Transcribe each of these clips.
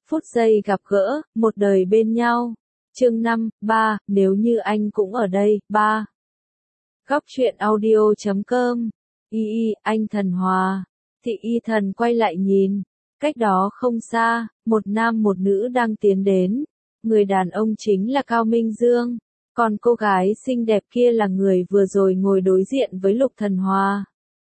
Phút giây gặp gỡ, một đời bên nhau. Chương 5, 3, nếu như anh cũng ở đây, 3. Góc truyện audio.com. Anh Thần Hòa. Thị Y Thần quay lại nhìn. Cách đó không xa, một nam một nữ đang tiến đến. Người đàn ông chính là Cao Minh Dương. Còn cô gái xinh đẹp kia là người vừa rồi ngồi đối diện với Lục Thần Hòa.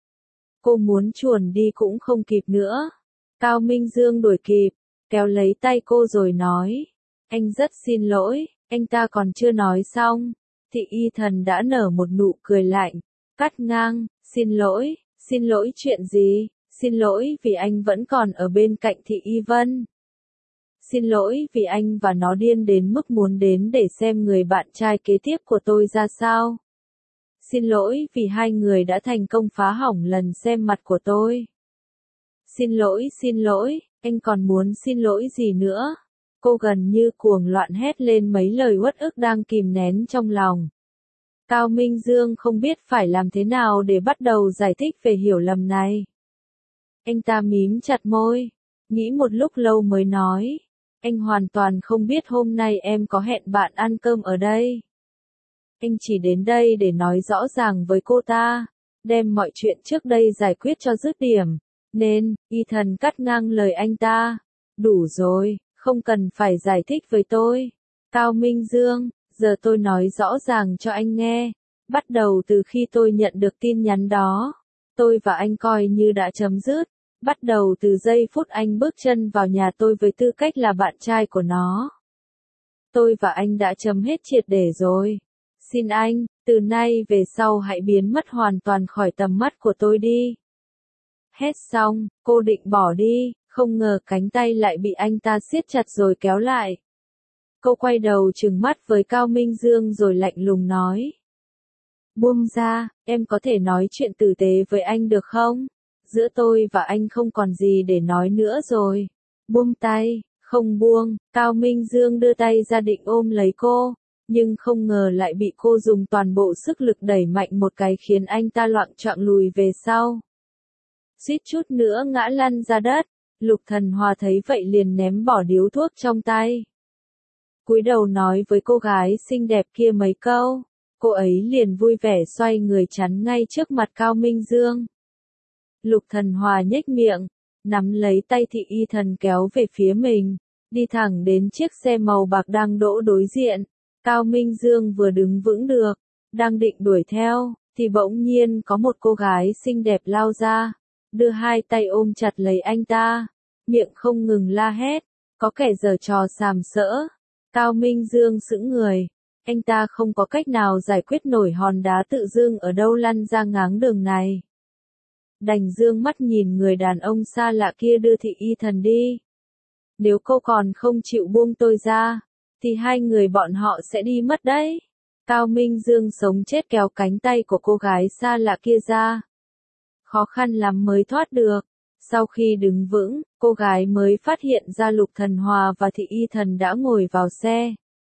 Cô muốn chuồn đi cũng không kịp nữa. Cao Minh Dương đuổi kịp, kéo lấy tay cô rồi nói. Anh rất xin lỗi, anh ta còn chưa nói xong. Thị Y Thần đã nở một nụ cười lạnh, cắt ngang, xin lỗi chuyện gì, xin lỗi vì anh vẫn còn ở bên cạnh Thị Y Vân. Xin lỗi vì anh và nó điên đến mức muốn đến để xem người bạn trai kế tiếp của tôi ra sao. Xin lỗi vì hai người đã thành công phá hỏng lần xem mặt của tôi. Xin lỗi, anh còn muốn xin lỗi gì nữa? Cô gần như cuồng loạn hét lên mấy lời uất ức đang kìm nén trong lòng. Cao Minh Dương không biết phải làm thế nào để bắt đầu giải thích về hiểu lầm này. Anh ta mím chặt môi, nghĩ một lúc lâu mới nói. Anh hoàn toàn không biết hôm nay em có hẹn bạn ăn cơm ở đây. Anh chỉ đến đây để nói rõ ràng với cô ta, đem mọi chuyện trước đây giải quyết cho dứt điểm. Nên, Y Thần cắt ngang lời anh ta. Đủ rồi, không cần phải giải thích với tôi. Cao Minh Dương, giờ tôi nói rõ ràng cho anh nghe. Bắt đầu từ khi tôi nhận được tin nhắn đó, tôi và anh coi như đã chấm dứt. Bắt đầu từ giây phút anh bước chân vào nhà tôi với tư cách là bạn trai của nó. Tôi và anh đã chấm hết triệt để rồi. Xin anh, từ nay về sau hãy biến mất hoàn toàn khỏi tầm mắt của tôi đi. Hét xong, cô định bỏ đi, không ngờ cánh tay lại bị anh ta siết chặt rồi kéo lại. Cô quay đầu trừng mắt với Cao Minh Dương rồi lạnh lùng nói. Buông ra, em có thể nói chuyện tử tế với anh được không? Giữa tôi và anh không còn gì để nói nữa rồi. Buông tay, không buông. Cao Minh Dương đưa tay ra định ôm lấy cô, nhưng không ngờ lại bị cô dùng toàn bộ sức lực đẩy mạnh một cái khiến anh ta loạng choạng lùi về sau. Suýt chút nữa ngã lăn ra đất. Lục Thần Hòa thấy vậy liền ném bỏ điếu thuốc trong tay. Cúi đầu nói với cô gái xinh đẹp kia mấy câu. Cô ấy liền vui vẻ xoay người chắn ngay trước mặt Cao Minh Dương. Lục Thần Hòa nhếch miệng, nắm lấy tay Thị Y Thần kéo về phía mình, đi thẳng đến chiếc xe màu bạc đang đỗ đối diện. Cao Minh Dương vừa đứng vững được, đang định đuổi theo, thì bỗng nhiên có một cô gái xinh đẹp lao ra, đưa hai tay ôm chặt lấy anh ta, miệng không ngừng la hét, có kẻ giở trò sàm sỡ. Cao Minh Dương sững người, anh ta không có cách nào giải quyết nổi hòn đá tự dưng ở đâu lăn ra ngáng đường này. Đành dương mắt nhìn người đàn ông xa lạ kia đưa Thị Y Thần đi. Nếu cô còn không chịu buông tôi ra, thì hai người bọn họ sẽ đi mất đấy. Cao Minh Dương sống chết kéo cánh tay của cô gái xa lạ kia ra. Khó khăn lắm mới thoát được. Sau khi đứng vững, cô gái mới phát hiện ra Lục Thần Hòa và Thị Y Thần đã ngồi vào xe.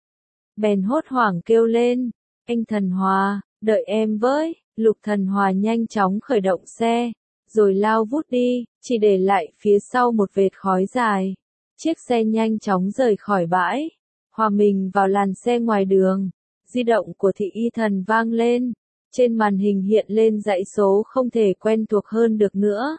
Bèn hốt hoảng kêu lên. Anh Thần Hòa, đợi em với. Lục Thần Hòa nhanh chóng khởi động xe, rồi lao vút đi, chỉ để lại phía sau một vệt khói dài. Chiếc xe nhanh chóng rời khỏi bãi, hòa mình vào làn xe ngoài đường. Di động của Thị Y Thần vang lên, trên màn hình hiện lên dãy số không thể quen thuộc hơn được nữa.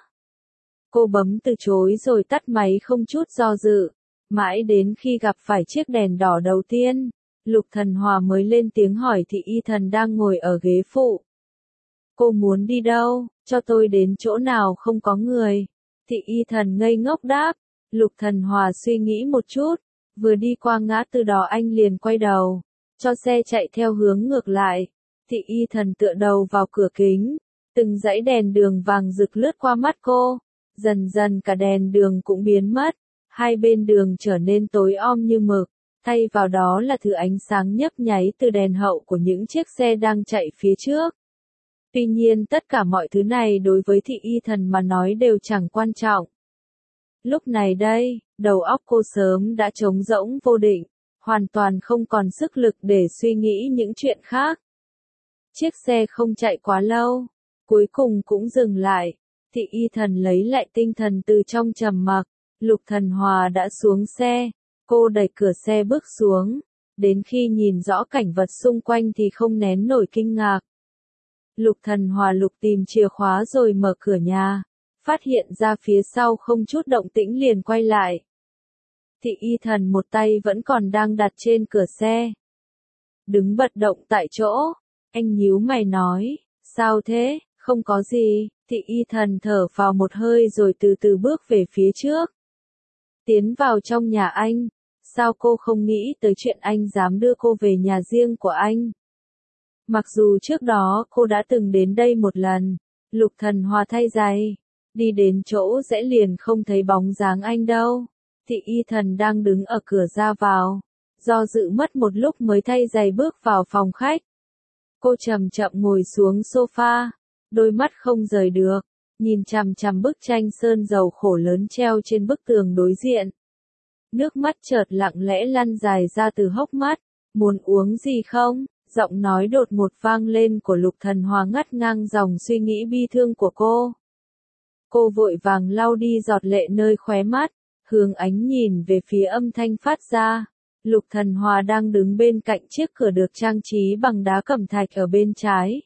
Cô bấm từ chối rồi tắt máy không chút do dự, mãi đến khi gặp phải chiếc đèn đỏ đầu tiên, Lục Thần Hòa mới lên tiếng hỏi Thị Y Thần đang ngồi ở ghế phụ. Cô muốn đi đâu, cho tôi đến chỗ nào không có người. Thị Y Thần ngây ngốc đáp. Lục Thần Hòa suy nghĩ một chút, vừa đi qua ngã tư đó anh liền quay đầu, cho xe chạy theo hướng ngược lại. Thị Y Thần tựa đầu vào cửa kính, từng dãy đèn đường vàng rực lướt qua mắt cô, dần dần cả đèn đường cũng biến mất, hai bên đường trở nên tối om như mực, thay vào đó là thứ ánh sáng nhấp nháy từ đèn hậu của những chiếc xe đang chạy phía trước. Tuy nhiên tất cả mọi thứ này đối với Thị Y Thần mà nói đều chẳng quan trọng. Lúc này đây, đầu óc cô sớm đã trống rỗng vô định, hoàn toàn không còn sức lực để suy nghĩ những chuyện khác. Chiếc xe không chạy quá lâu, cuối cùng cũng dừng lại. Thị Y Thần lấy lại tinh thần từ trong trầm mặc, Lục Thần Hòa đã xuống xe, cô đẩy cửa xe bước xuống, đến khi nhìn rõ cảnh vật xung quanh thì không nén nổi kinh ngạc. Lục Thần Hòa lục tìm chìa khóa rồi mở cửa nhà, phát hiện ra phía sau không chút động tĩnh liền quay lại. Thị Y Thần một tay vẫn còn đang đặt trên cửa xe. Đứng bất động tại chỗ, anh nhíu mày nói, sao thế, không có gì, Thị Y Thần thở vào một hơi rồi từ từ bước về phía trước. Tiến vào trong nhà anh, sao cô không nghĩ tới chuyện anh dám đưa cô về nhà riêng của anh? Mặc dù trước đó cô đã từng đến đây một lần, Lục Thần Hòa thay giày, đi đến chỗ rẽ liền không thấy bóng dáng anh đâu. Thị Y Thần đang đứng ở cửa ra vào, do dự mất một lúc mới thay giày bước vào phòng khách. Cô chậm chậm ngồi xuống sofa, đôi mắt không rời được, nhìn chằm chằm bức tranh sơn dầu khổ lớn treo trên bức tường đối diện. Nước mắt chợt lặng lẽ lăn dài ra từ hốc mắt, muốn uống gì không? Giọng nói đột ngột vang lên của Lục Thần Hòa ngắt ngang dòng suy nghĩ bi thương của cô. Cô vội vàng lau đi giọt lệ nơi khóe mắt, hướng ánh nhìn về phía âm thanh phát ra. Lục Thần Hòa đang đứng bên cạnh chiếc cửa được trang trí bằng đá cẩm thạch ở bên trái.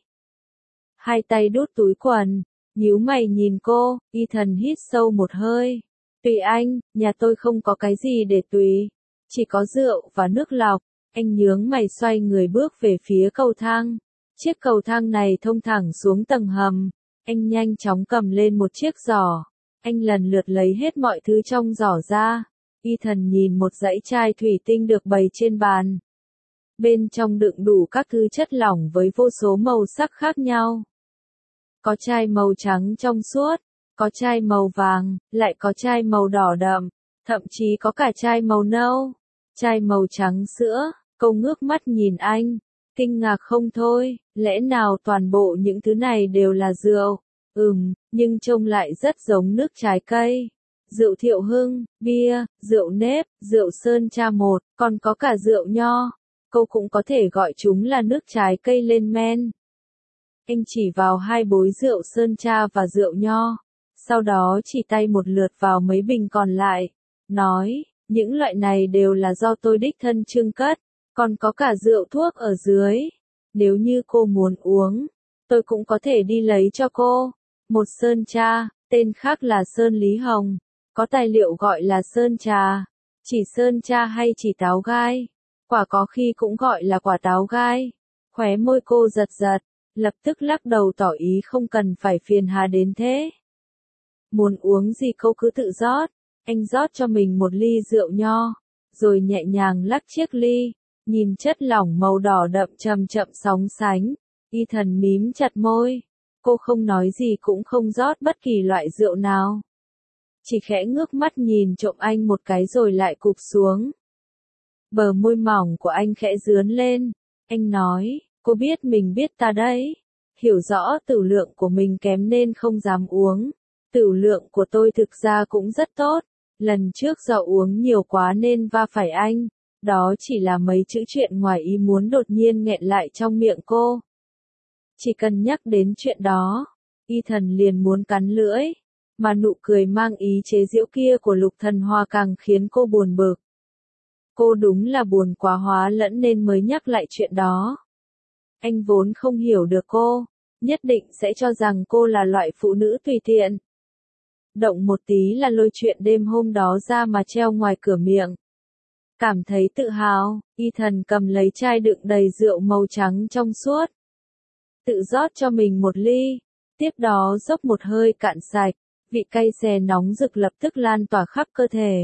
Hai tay đút túi quần, nhíu mày nhìn cô, Y Thần hít sâu một hơi. Tùy anh, nhà tôi không có cái gì để tùy, chỉ có rượu và nước lọc. Anh nhướng mày xoay người bước về phía cầu thang. Chiếc cầu thang này thông thẳng xuống tầng hầm. Anh nhanh chóng cầm lên một chiếc giỏ. Anh lần lượt lấy hết mọi thứ trong giỏ ra. Y Thần nhìn một dãy chai thủy tinh được bày trên bàn. Bên trong đựng đủ các thứ chất lỏng với vô số màu sắc khác nhau. Có chai màu trắng trong suốt, có chai màu vàng, lại có chai màu đỏ đậm, thậm chí có cả chai màu nâu, chai màu trắng sữa. Cô ngước mắt nhìn anh, kinh ngạc không thôi, lẽ nào toàn bộ những thứ này đều là rượu? Nhưng trông lại rất giống nước trái cây. Rượu Thiệu Hưng, bia, rượu nếp, rượu sơn tra một, còn có cả rượu nho. Cô cũng có thể gọi chúng là nước trái cây lên men. Anh chỉ vào hai bối rượu sơn tra và rượu nho, sau đó chỉ tay một lượt vào mấy bình còn lại, nói, những loại này đều là do tôi đích thân trưng cất, còn có cả rượu thuốc ở dưới. Nếu như cô muốn uống, tôi cũng có thể đi lấy cho cô. Một sơn tra, tên khác là sơn Lý Hồng, có tài liệu gọi là sơn trà, chỉ sơn tra hay chỉ táo gai, quả có khi cũng gọi là quả táo gai. Khóe môi cô giật giật, lập tức lắc đầu tỏ ý không cần phải phiền hà đến thế. Muốn uống gì cô cứ tự rót. Anh rót cho mình một ly rượu nho, rồi nhẹ nhàng lắc chiếc ly, nhìn chất lỏng màu đỏ đậm chậm chậm sóng sánh. Y Thần mím chặt môi, cô không nói gì cũng không rót bất kỳ loại rượu nào. Chỉ khẽ ngước mắt nhìn trộm anh một cái rồi lại cụp xuống. Bờ môi mỏng của anh khẽ rướn lên, anh nói, cô biết mình biết ta đấy, hiểu rõ tửu lượng của mình kém nên không dám uống. Tửu lượng của tôi thực ra cũng rất tốt, lần trước do uống nhiều quá nên va phải anh, đó chỉ là mấy chữ chuyện ngoài ý muốn đột nhiên nghẹn lại trong miệng cô. Chỉ cần nhắc đến chuyện đó, Y Thần liền muốn cắn lưỡi, mà nụ cười mang ý chế giễu kia của Lục Thần Hòa càng khiến cô buồn bực. Cô đúng là buồn quá hóa lẫn nên mới nhắc lại chuyện đó. Anh vốn không hiểu được cô, nhất định sẽ cho rằng cô là loại phụ nữ tùy tiện. Động một tí là lôi chuyện đêm hôm đó ra mà treo ngoài cửa miệng. Cảm thấy tự hào, Y Thần cầm lấy chai đựng đầy rượu màu trắng trong suốt. Tự rót cho mình một ly, tiếp đó dốc một hơi cạn sạch, vị cay xè nóng rực lập tức lan tỏa khắp cơ thể.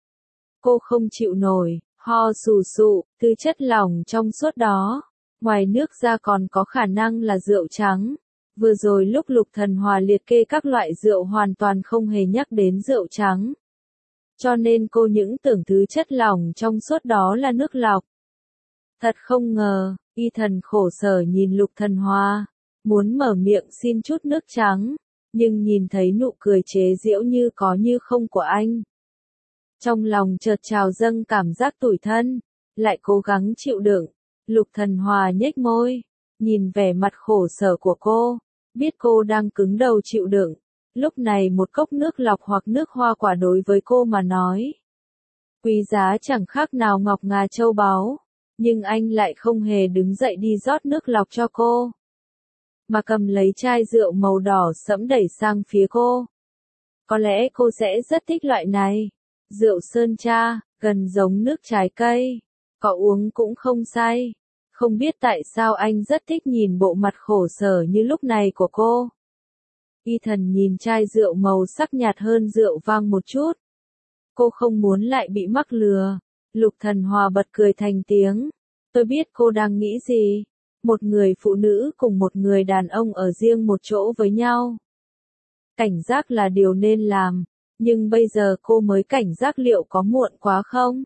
Cô không chịu nổi, ho sù sụ, thứ chất lỏng trong suốt đó, ngoài nước ra còn có khả năng là rượu trắng. Vừa rồi lúc Lục Thần Hòa liệt kê các loại rượu hoàn toàn không hề nhắc đến rượu trắng. Cho nên cô những tưởng thứ chất lỏng trong suốt đó là nước lọc. Thật không ngờ, Y Thần khổ sở nhìn Lục Thần Hòa, muốn mở miệng xin chút nước trắng, nhưng nhìn thấy nụ cười chế giễu như có như không của anh. Trong lòng chợt trào dâng cảm giác tủi thân, lại cố gắng chịu đựng. Lục Thần Hòa nhếch môi, nhìn vẻ mặt khổ sở của cô, biết cô đang cứng đầu chịu đựng, Lúc này một cốc nước lọc hoặc nước hoa quả đối với cô mà nói, quý giá chẳng khác nào ngọc ngà châu báu, nhưng anh lại không hề đứng dậy đi rót nước lọc cho cô, mà cầm lấy chai rượu màu đỏ sẫm đẩy sang phía cô. Có lẽ cô sẽ rất thích loại này. Rượu sơn tra, gần giống nước trái cây. Có uống cũng không say. Không biết tại sao anh rất thích nhìn bộ mặt khổ sở như lúc này của cô. Ethan nhìn chai rượu màu sắc nhạt hơn rượu vang một chút. Cô không muốn lại bị mắc lừa. Lục Thần Hòa bật cười thành tiếng. Tôi biết cô đang nghĩ gì. Một người phụ nữ cùng một người đàn ông ở riêng một chỗ với nhau. Cảnh giác là điều nên làm, nhưng bây giờ cô mới cảnh giác liệu có muộn quá không?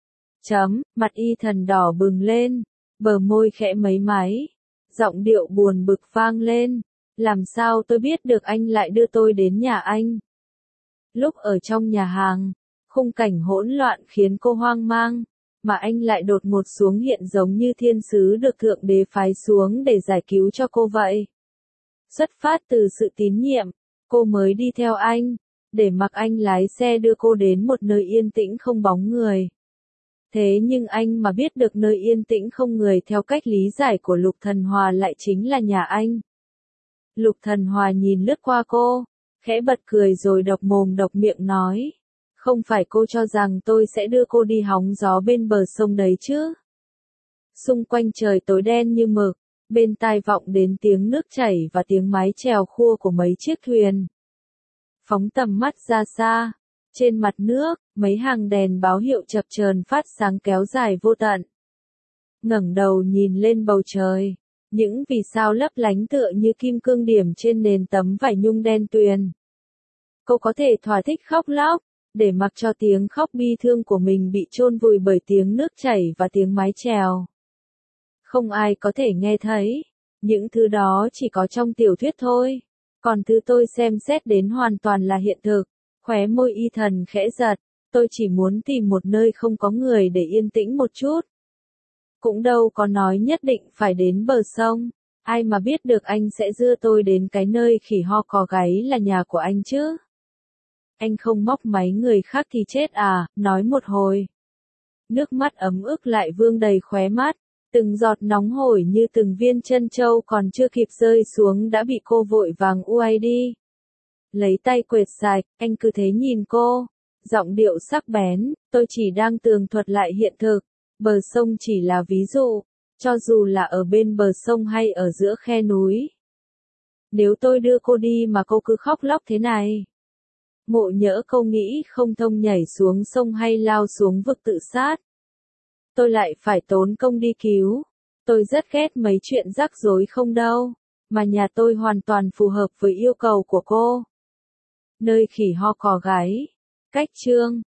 Mặt Ethan đỏ bừng lên, bờ môi khẽ mấy máy, giọng điệu buồn bực vang lên. Làm sao tôi biết được anh lại đưa tôi đến nhà anh? Lúc ở trong nhà hàng, khung cảnh hỗn loạn khiến cô hoang mang, mà anh lại đột ngột xuống hiện giống như thiên sứ được Thượng Đế phái xuống để giải cứu cho cô vậy. Xuất phát từ sự tín nhiệm, cô mới đi theo anh, để mặc anh lái xe đưa cô đến một nơi yên tĩnh không bóng người. Thế nhưng anh mà biết được nơi yên tĩnh không người theo cách lý giải của Lục Thần Hòa lại chính là nhà anh. Lục Thần Hòa nhìn lướt qua cô, khẽ bật cười rồi độc mồm độc miệng nói. Không phải cô cho rằng tôi sẽ đưa cô đi hóng gió bên bờ sông đấy chứ? Xung quanh trời tối đen như mực, bên tai vọng đến tiếng nước chảy và tiếng mái chèo khua của mấy chiếc thuyền. Phóng tầm mắt ra xa, trên mặt nước, mấy hàng đèn báo hiệu chập chờn phát sáng kéo dài vô tận. Ngẩng đầu nhìn lên bầu trời, những vì sao lấp lánh tựa như kim cương điểm trên nền tấm vải nhung đen tuyền. Cô có thể thỏa thích khóc lóc, để mặc cho tiếng khóc bi thương của mình bị chôn vùi bởi tiếng nước chảy và tiếng mái chèo. Không ai có thể nghe thấy, những thứ đó chỉ có trong tiểu thuyết thôi, còn thứ tôi xem xét đến hoàn toàn là hiện thực. Khóe môi Ethan khẽ giật, tôi chỉ muốn tìm một nơi không có người để yên tĩnh một chút. Cũng đâu có nói nhất định phải đến bờ sông, ai mà biết được anh sẽ đưa tôi đến cái nơi khỉ ho có gáy là nhà của anh chứ. Anh không móc máy người khác thì chết à, nói một hồi. Nước mắt ấm ức lại vương đầy khóe mắt, từng giọt nóng hổi như từng viên trân châu còn chưa kịp rơi xuống đã bị cô vội vàng uay đi. Lấy tay quệt sạch, anh cứ thế nhìn cô, giọng điệu sắc bén, tôi chỉ đang tường thuật lại hiện thực, bờ sông chỉ là ví dụ, cho dù là ở bên bờ sông hay ở giữa khe núi. Nếu tôi đưa cô đi mà cô cứ khóc lóc thế này, ngộ nhỡ câu nghĩ không thông nhảy xuống sông hay lao xuống vực tự sát, tôi lại phải tốn công đi cứu. Tôi rất ghét mấy chuyện rắc rối không đâu, mà nhà tôi hoàn toàn phù hợp với yêu cầu của cô. Nơi khỉ ho cò gáy. Cách chương